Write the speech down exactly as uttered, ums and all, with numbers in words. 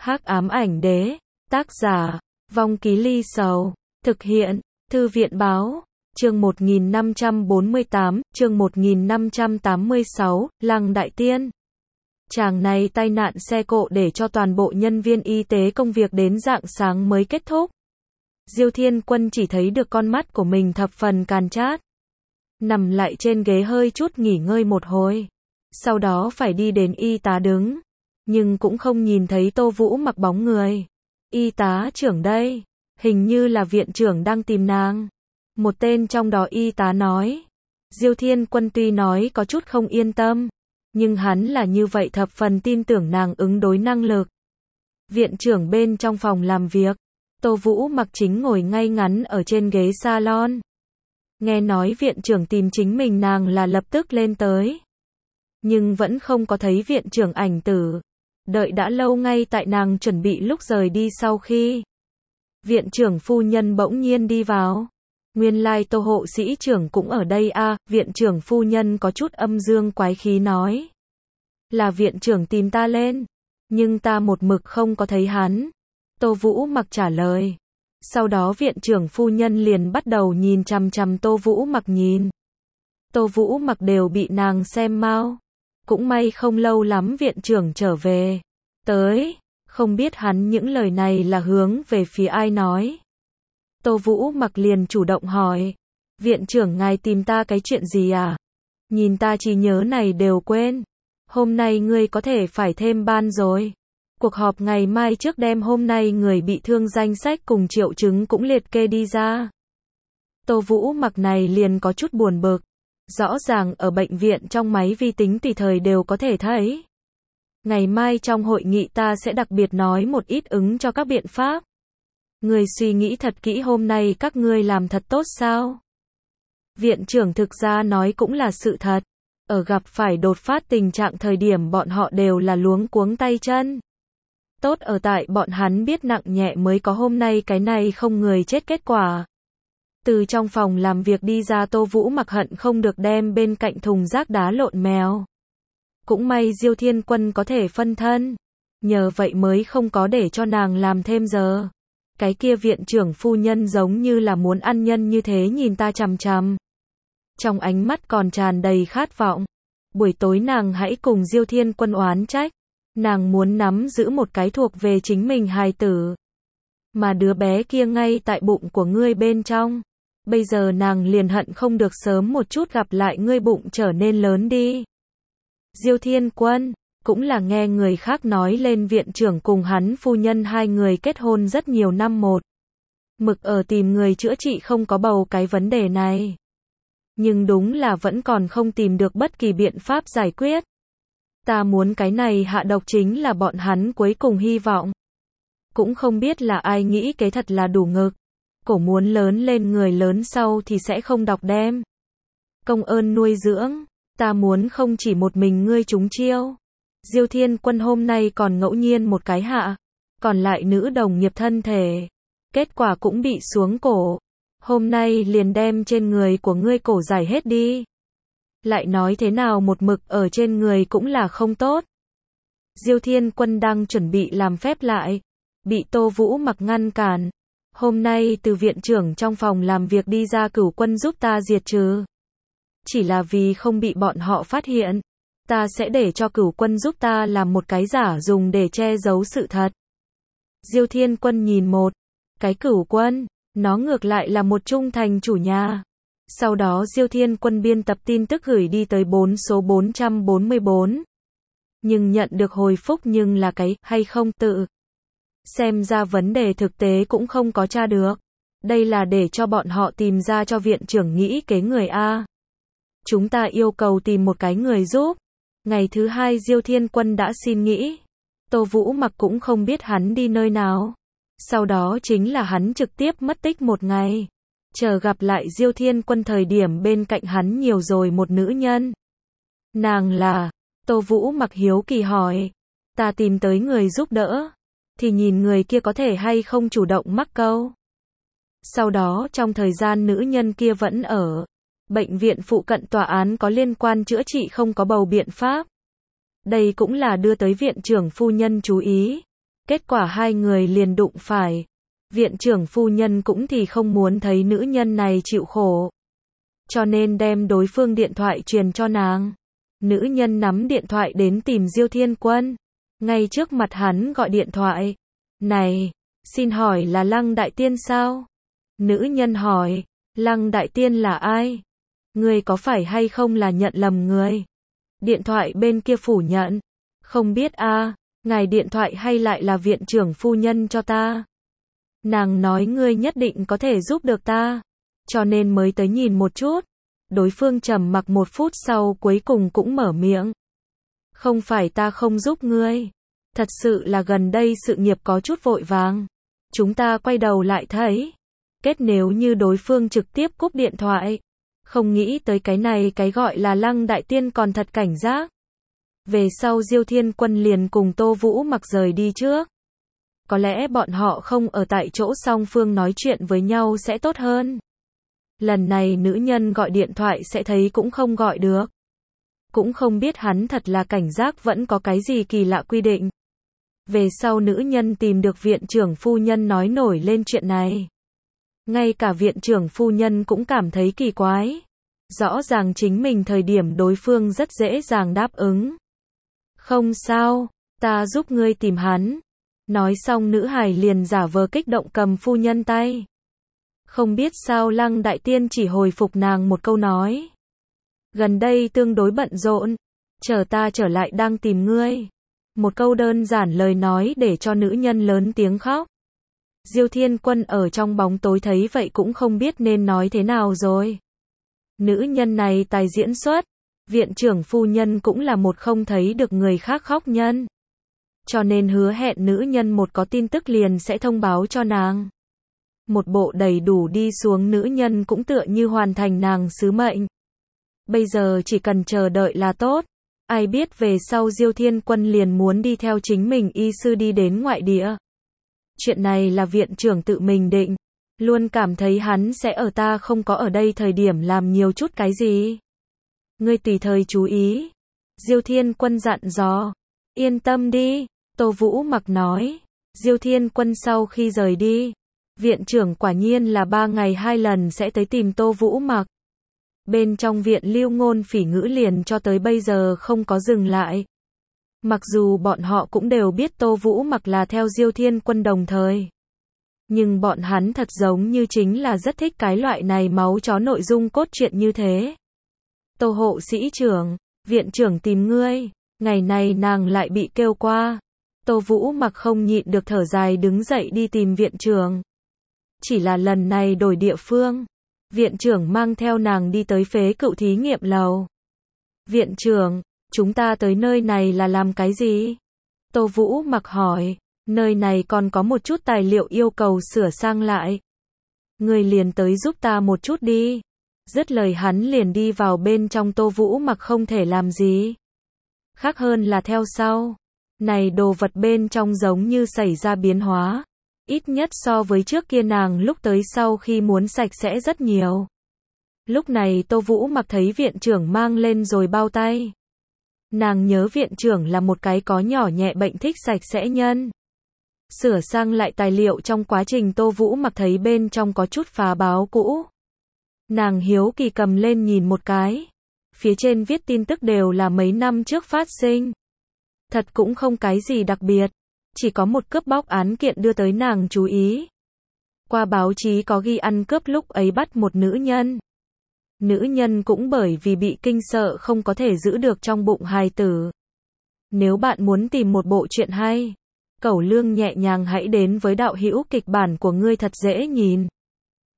Hắc ám ảnh đế, tác giả, Vong Ký Ly Sầu, thực hiện, Thư viện báo, chương một nghìn năm trăm bốn mươi tám, chương một nghìn năm trăm tám mươi sáu, Lăng Đại Tiên. Chàng này tai nạn xe cộ để cho toàn bộ nhân viên y tế công việc đến rạng sáng mới kết thúc. Diêu Thiên Quân chỉ thấy được con mắt của mình thập phần càn chát. Nằm lại trên ghế hơi chút nghỉ ngơi một hồi. Sau đó phải đi đến y tá đứng. Nhưng cũng không nhìn thấy Tô Vũ mặc bóng người. Y tá trưởng đây. Hình như là viện trưởng đang tìm nàng. Một tên trong đó y tá nói. Diêu Thiên Quân tuy nói có chút không yên tâm. Nhưng hắn là như vậy thập phần tin tưởng nàng ứng đối năng lực. Viện trưởng bên trong phòng làm việc. Tô Vũ mặc chính ngồi ngay ngắn ở trên ghế salon. Nghe nói viện trưởng tìm chính mình, nàng là lập tức lên tới. Nhưng vẫn không có thấy viện trưởng ảnh tử. Đợi đã lâu, ngay tại nàng chuẩn bị lúc rời đi sau khi. Viện trưởng phu nhân bỗng nhiên đi vào. Nguyên lai Tô hộ sĩ trưởng cũng ở đây a. À, viện trưởng phu nhân có chút âm dương quái khí nói. Là viện trưởng tìm ta lên. Nhưng ta một mực không có thấy hắn. Tô Vũ mặc trả lời. Sau đó viện trưởng phu nhân liền bắt đầu nhìn chằm chằm Tô Vũ mặc nhìn. Tô Vũ mặc đều bị nàng xem mau. Cũng may không lâu lắm viện trưởng trở về. Tới, không biết hắn những lời này là hướng về phía ai nói. Tô Vũ mặc liền chủ động hỏi. Viện trưởng ngài tìm ta cái chuyện gì à? Nhìn ta trí nhớ này đều quên. Hôm nay ngươi có thể phải thêm ban rồi. Cuộc họp ngày mai trước đem hôm nay người bị thương danh sách cùng triệu chứng cũng liệt kê đi ra. Tô Vũ mặc này liền có chút buồn bực. Rõ ràng ở bệnh viện trong máy vi tính tùy thời đều có thể thấy. Ngày mai trong hội nghị ta sẽ đặc biệt nói một ít ứng cho các biện pháp. Người suy nghĩ thật kỹ hôm nay các ngươi làm thật tốt sao? Viện trưởng thực ra nói cũng là sự thật. Ở gặp phải đột phát tình trạng thời điểm bọn họ đều là luống cuống tay chân. Tốt ở tại bọn hắn biết nặng nhẹ mới có hôm nay cái này không người chết kết quả. Từ trong phòng làm việc đi ra, Tô Vũ mặc hận không được đem bên cạnh thùng rác đá lộn mèo. Cũng may Diêu Thiên Quân có thể phân thân. Nhờ vậy mới không có để cho nàng làm thêm giờ. Cái kia viện trưởng phu nhân giống như là muốn ăn nhân như thế nhìn ta chằm chằm. Trong ánh mắt còn tràn đầy khát vọng. Buổi tối nàng hãy cùng Diêu Thiên Quân oán trách. Nàng muốn nắm giữ một cái thuộc về chính mình hài tử. Mà đứa bé kia ngay tại bụng của ngươi bên trong. Bây giờ nàng liền hận không được sớm một chút gặp lại ngươi, bụng trở nên lớn đi. Diêu Thiên Quân, cũng là nghe người khác nói lên viện trưởng cùng hắn phu nhân hai người kết hôn rất nhiều năm một. Mực ở tìm người chữa trị không có bầu cái vấn đề này. Nhưng đúng là vẫn còn không tìm được bất kỳ biện pháp giải quyết. Ta muốn cái này hạ độc chính là bọn hắn cuối cùng hy vọng. Cũng không biết là ai nghĩ cái thật là đủ ngực. Cổ muốn lớn lên người lớn sau thì sẽ không đọc đem. Công ơn nuôi dưỡng, ta muốn không chỉ một mình ngươi trúng chiêu. Diêu Thiên Quân hôm nay còn ngẫu nhiên một cái hạ. Còn lại nữ đồng nghiệp thân thể. Kết quả cũng bị xuống cổ. Hôm nay liền đem trên người của ngươi cổ giải hết đi. Lại nói thế nào một mực ở trên người cũng là không tốt. Diêu Thiên Quân đang chuẩn bị làm phép lại. Bị Tô Vũ mặc ngăn cản. Hôm nay từ viện trưởng trong phòng làm việc đi ra, Cửu Quân giúp ta diệt trừ. Chỉ là vì không bị bọn họ phát hiện. Ta sẽ để cho Cửu Quân giúp ta làm một cái giả dùng để che giấu sự thật. Diêu Thiên Quân nhìn một cái Cửu Quân. Nó ngược lại là một trung thành chủ nhà. Sau đó Diêu Thiên Quân biên tập tin tức gửi đi tới bốn số bốn trăm bốn mươi bốn. Nhưng nhận được hồi phúc nhưng là cái hay không tự. Xem ra vấn đề thực tế cũng không có tra được. Đây là để cho bọn họ tìm ra cho viện trưởng nghĩ kế người A. Chúng ta yêu cầu tìm một cái người giúp. Ngày thứ hai Diêu Thiên Quân đã xin nghỉ. Tô Vũ mặc cũng không biết hắn đi nơi nào. Sau đó chính là hắn trực tiếp mất tích một ngày. Chờ gặp lại Diêu Thiên Quân thời điểm bên cạnh hắn nhiều rồi một nữ nhân. Nàng là, Tô Vũ mặc hiếu kỳ hỏi. Ta tìm tới người giúp đỡ. Thì nhìn người kia có thể hay không chủ động mắc câu. Sau đó trong thời gian nữ nhân kia vẫn ở bệnh viện phụ cận tòa án có liên quan chữa trị không có bầu biện pháp. Đây cũng là đưa tới viện trưởng phu nhân chú ý. Kết quả hai người liền đụng phải. Viện trưởng phu nhân cũng thì không muốn thấy nữ nhân này chịu khổ. Cho nên đem đối phương điện thoại truyền cho nàng. Nữ nhân nắm điện thoại đến tìm Diêu Thiên Quân. Ngay trước mặt hắn gọi điện thoại. Này, xin hỏi là Lăng Đại Tiên sao? Nữ nhân hỏi, Lăng Đại Tiên là ai? Người có phải hay không là nhận lầm người? Điện thoại bên kia phủ nhận. Không biết a, à, ngài điện thoại hay lại là viện trưởng phu nhân cho ta? Nàng nói ngươi nhất định có thể giúp được ta. Cho nên mới tới nhìn một chút. Đối phương trầm mặc một phút sau cuối cùng cũng mở miệng. Không phải ta không giúp ngươi. Thật sự là gần đây sự nghiệp có chút vội vàng. Chúng ta quay đầu lại thấy. Kết nếu như đối phương trực tiếp cúp điện thoại. Không nghĩ tới cái này cái gọi là Lăng Đại Tiên còn thật cảnh giác. Về sau Diêu Thiên Quân liền cùng Tô Vũ Mặc rời đi trước. Có lẽ bọn họ không ở tại chỗ song phương nói chuyện với nhau sẽ tốt hơn. Lần này nữ nhân gọi điện thoại sẽ thấy cũng không gọi được. Cũng không biết hắn thật là cảnh giác vẫn có cái gì kỳ lạ quy định. Về sau nữ nhân tìm được viện trưởng phu nhân nói nổi lên chuyện này. Ngay cả viện trưởng phu nhân cũng cảm thấy kỳ quái. Rõ ràng chính mình thời điểm đối phương rất dễ dàng đáp ứng. Không sao, ta giúp ngươi tìm hắn. Nói xong nữ hài liền giả vờ kích động cầm phu nhân tay. Không biết sao Lăng Đại Tiên chỉ hồi phục nàng một câu nói. Gần đây tương đối bận rộn. Chờ ta trở lại đang tìm ngươi. Một câu đơn giản lời nói để cho nữ nhân lớn tiếng khóc. Diêu Thiên Quân ở trong bóng tối thấy vậy cũng không biết nên nói thế nào rồi. Nữ nhân này tài diễn xuất. Viện trưởng phu nhân cũng là một không thấy được người khác khóc nhân. Cho nên hứa hẹn nữ nhân một có tin tức liền sẽ thông báo cho nàng. Một bộ đầy đủ đi xuống nữ nhân cũng tựa như hoàn thành nàng sứ mệnh. Bây giờ chỉ cần chờ đợi là tốt. Ai biết về sau Diêu Thiên Quân liền muốn đi theo chính mình y sư đi đến ngoại địa. Chuyện này là viện trưởng tự mình định. Luôn cảm thấy hắn sẽ ở ta không có ở đây thời điểm làm nhiều chút cái gì. Ngươi tùy thời chú ý. Diêu Thiên Quân dặn dò. Yên tâm đi. Tô Vũ Mặc nói. Diêu Thiên Quân sau khi rời đi. Viện trưởng quả nhiên là ba ngày hai lần sẽ tới tìm Tô Vũ Mặc. Bên trong viện lưu ngôn phỉ ngữ liền cho tới bây giờ không có dừng lại. Mặc dù bọn họ cũng đều biết Tô Vũ Mặc là theo Diêu Thiên Quân đồng thời. Nhưng bọn hắn thật giống như chính là rất thích cái loại này máu chó nội dung cốt truyện như thế. Tô hộ sĩ trưởng, viện trưởng tìm ngươi. Ngày này nàng lại bị kêu qua. Tô Vũ Mặc không nhịn được thở dài đứng dậy đi tìm viện trưởng. Chỉ là lần này đổi địa phương. Viện trưởng mang theo nàng đi tới phế cựu thí nghiệm lầu. Viện trưởng, chúng ta tới nơi này là làm cái gì? Tô Vũ Mặc hỏi, nơi này còn có một chút tài liệu yêu cầu sửa sang lại. Người liền tới giúp ta một chút đi. Dứt lời hắn liền đi vào bên trong. Tô Vũ Mặc không thể làm gì khác hơn là theo sau. Này đồ vật bên trong giống như xảy ra biến hóa. Ít nhất so với trước kia nàng lúc tới sau khi muốn sạch sẽ rất nhiều. Lúc này Tô Vũ Mặc thấy viện trưởng mang lên rồi bao tay. Nàng nhớ viện trưởng là một cái có nhỏ nhẹ bệnh thích sạch sẽ nhân. Sửa sang lại tài liệu trong quá trình Tô Vũ Mặc thấy bên trong có chút phá báo cũ. Nàng hiếu kỳ cầm lên nhìn một cái. Phía trên viết tin tức đều là mấy năm trước phát sinh. Thật cũng không cái gì đặc biệt. Chỉ có một cướp bóc án kiện đưa tới nàng chú ý. Qua báo chí có ghi ăn cướp lúc ấy bắt một nữ nhân. Nữ nhân cũng bởi vì bị kinh sợ không có thể giữ được trong bụng hài tử. Nếu bạn muốn tìm một bộ truyện hay, Cẩu Lương nhẹ nhàng hãy đến với đạo hữu kịch bản của ngươi thật dễ nhìn.